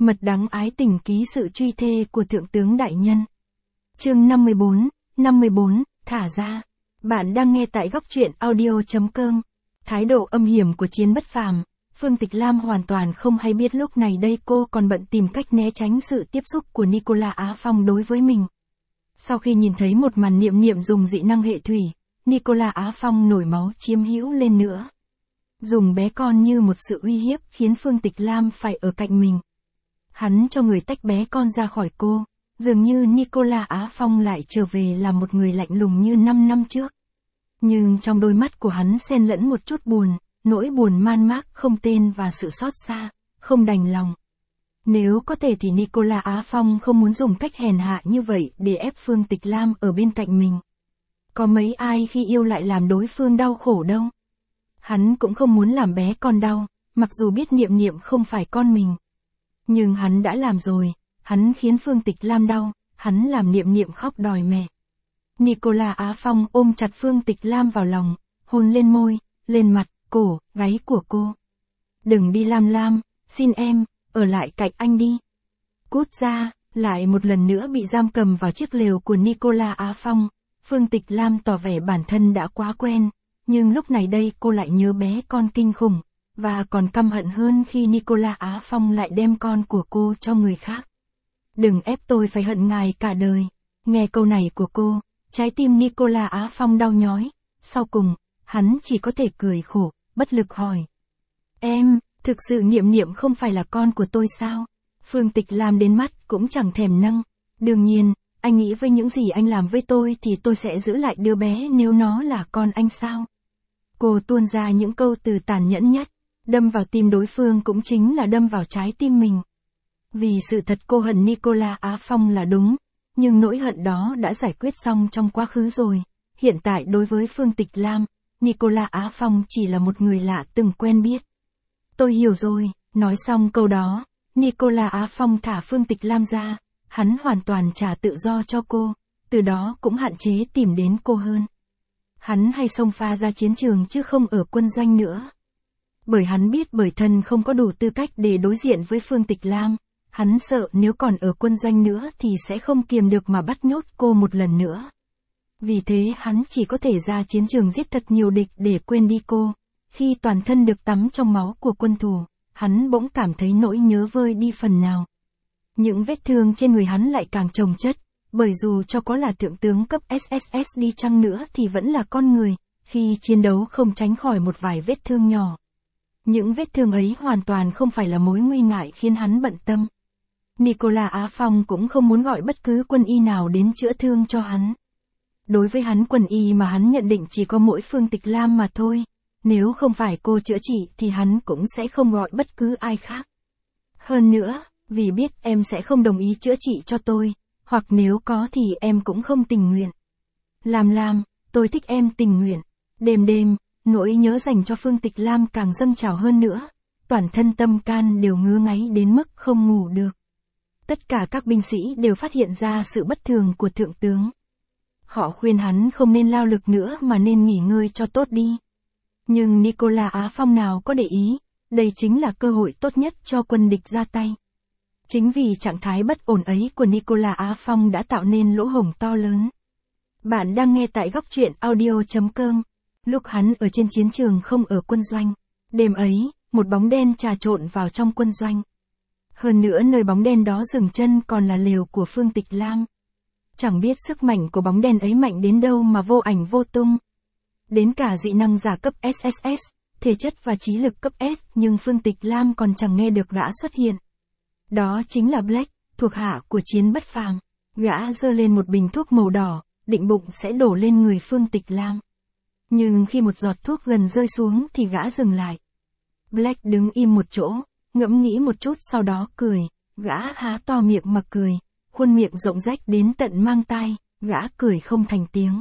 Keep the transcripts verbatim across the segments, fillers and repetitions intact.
Mật đắng ái tình ký sự truy thê của Thượng tướng Đại Nhân. Chương năm mươi bốn, năm mươi bốn, thả ra. Bạn đang nghe tại góc truyện audio.com. Thái độ âm hiểm của Chiến Bất Phàm, Phương Tịch Lam hoàn toàn không hay biết lúc này đây cô còn bận tìm cách né tránh sự tiếp xúc của Nicola Á Phong đối với mình. Sau khi nhìn thấy một màn Niệm Niệm dùng dị năng hệ thủy, Nicola Á Phong nổi máu chiếm hữu lên nữa. Dùng bé con như một sự uy hiếp khiến Phương Tịch Lam phải ở cạnh mình. Hắn cho người tách bé con ra khỏi cô, dường như Nicola Á Phong lại trở về là một người lạnh lùng như năm năm trước. Nhưng trong đôi mắt của hắn xen lẫn một chút buồn, nỗi buồn man mác không tên và sự xót xa, không đành lòng. Nếu có thể thì Nicola Á Phong không muốn dùng cách hèn hạ như vậy để ép Phương Tịch Lam ở bên cạnh mình. Có mấy ai khi yêu lại làm đối phương đau khổ đâu. Hắn cũng không muốn làm bé con đau, mặc dù biết Niệm Niệm không phải con mình. Nhưng hắn đã làm rồi, hắn khiến Phương Tịch Lam đau, hắn làm Niệm Niệm khóc đòi mẹ. Nicola Á Phong ôm chặt Phương Tịch Lam vào lòng, hôn lên môi, lên mặt, cổ, gáy của cô. Đừng đi Lam Lam, xin em, ở lại cạnh anh đi. Cút ra, lại một lần nữa bị giam cầm vào chiếc lều của Nicola Á Phong. Phương Tịch Lam tỏ vẻ bản thân đã quá quen, nhưng lúc này đây cô lại nhớ bé con kinh khủng, và còn căm hận hơn khi Nicola Á Phong lại đem con của cô cho người khác. Đừng ép tôi phải hận ngài cả đời. Nghe câu này của cô, trái tim Nicola Á Phong đau nhói, sau cùng, hắn chỉ có thể cười khổ, bất lực hỏi. Em, thực sự Niệm Niệm không phải là con của tôi sao? Phương Tịch Lam đến mắt cũng chẳng thèm nâng. Đương nhiên, anh nghĩ với những gì anh làm với tôi thì tôi sẽ giữ lại đứa bé nếu nó là con anh sao? Cô tuôn ra những câu từ tàn nhẫn nhất, đâm vào tim đối phương cũng chính là đâm vào trái tim mình. Vì sự thật cô hận Nicola Á Phong là đúng, nhưng nỗi hận đó đã giải quyết xong trong quá khứ rồi. Hiện tại đối với Phương Tịch Lam, Nicola Á Phong chỉ là một người lạ từng quen biết. Tôi hiểu rồi, nói xong câu đó, Nicola Á Phong thả Phương Tịch Lam ra, hắn hoàn toàn trả tự do cho cô, từ đó cũng hạn chế tìm đến cô hơn. Hắn hay xông pha ra chiến trường chứ không ở quân doanh nữa. Bởi hắn biết bởi thân không có đủ tư cách để đối diện với Phương Tịch Lam, hắn sợ nếu còn ở quân doanh nữa thì sẽ không kiềm được mà bắt nhốt cô một lần nữa. Vì thế hắn chỉ có thể ra chiến trường giết thật nhiều địch để quên đi cô. Khi toàn thân được tắm trong máu của quân thù, hắn bỗng cảm thấy nỗi nhớ vơi đi phần nào. Những vết thương trên người hắn lại càng chồng chất, bởi dù cho có là thượng tướng cấp ét ét ét đi chăng nữa thì vẫn là con người, khi chiến đấu không tránh khỏi một vài vết thương nhỏ. Những vết thương ấy hoàn toàn không phải là mối nguy ngại khiến hắn bận tâm. Nicola Á Phong cũng không muốn gọi bất cứ quân y nào đến chữa thương cho hắn. Đối với hắn quân y mà hắn nhận định chỉ có mỗi Phương Tịch Lam mà thôi, nếu không phải cô chữa trị thì hắn cũng sẽ không gọi bất cứ ai khác. Hơn nữa, vì biết em sẽ không đồng ý chữa trị cho tôi, hoặc nếu có thì em cũng không tình nguyện. Lam Lam, tôi thích em tình nguyện. Đêm đêm, nỗi nhớ dành cho Phương Tịch Lam càng dâng trào hơn nữa, toàn thân tâm can đều ngứa ngáy đến mức không ngủ được. Tất cả các binh sĩ đều phát hiện ra sự bất thường của thượng tướng. Họ khuyên hắn không nên lao lực nữa mà nên nghỉ ngơi cho tốt đi. Nhưng Nicola Á Phong nào có để ý, đây chính là cơ hội tốt nhất cho quân địch ra tay. Chính vì trạng thái bất ổn ấy của Nicola Á Phong đã tạo nên lỗ hổng to lớn. Bạn đang nghe tại góc truyện audio.com. Lúc hắn ở trên chiến trường không ở quân doanh. Đêm ấy, một bóng đen trà trộn vào trong quân doanh. Hơn nữa nơi bóng đen đó dừng chân còn là lều của Phương Tịch Lam. Chẳng biết sức mạnh của bóng đen ấy mạnh đến đâu mà vô ảnh vô tung. Đến cả dị năng giả cấp ét ét ét, thể chất và trí lực cấp S nhưng Phương Tịch Lam còn chẳng nghe được gã xuất hiện. Đó chính là Black, thuộc hạ của Chiến Bất Phàm. Gã giơ lên một bình thuốc màu đỏ, định bụng sẽ đổ lên người Phương Tịch Lam. Nhưng khi một giọt thuốc gần rơi xuống thì gã dừng lại. Black đứng im một chỗ, ngẫm nghĩ một chút sau đó cười, gã há to miệng mà cười, khuôn miệng rộng rách đến tận mang tai, gã cười không thành tiếng.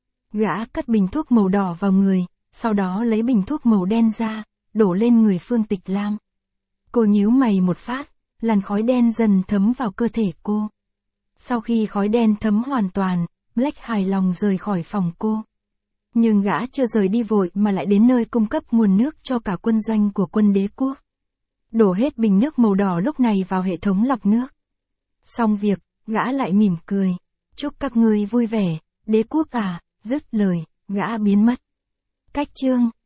Gã cất bình thuốc màu đỏ vào người, sau đó lấy bình thuốc màu đen ra, đổ lên người Phương Tịch Lam. Cô nhíu mày một phát, làn khói đen dần thấm vào cơ thể cô. Sau khi khói đen thấm hoàn toàn, Black hài lòng rời khỏi phòng cô. Nhưng gã chưa rời đi vội mà lại đến nơi cung cấp nguồn nước cho cả quân doanh của quân đế quốc. Đổ hết bình nước màu đỏ lúc này vào hệ thống lọc nước. Xong việc, gã lại mỉm cười. Chúc các ngươi vui vẻ, đế quốc à, dứt lời, gã biến mất. Cách chương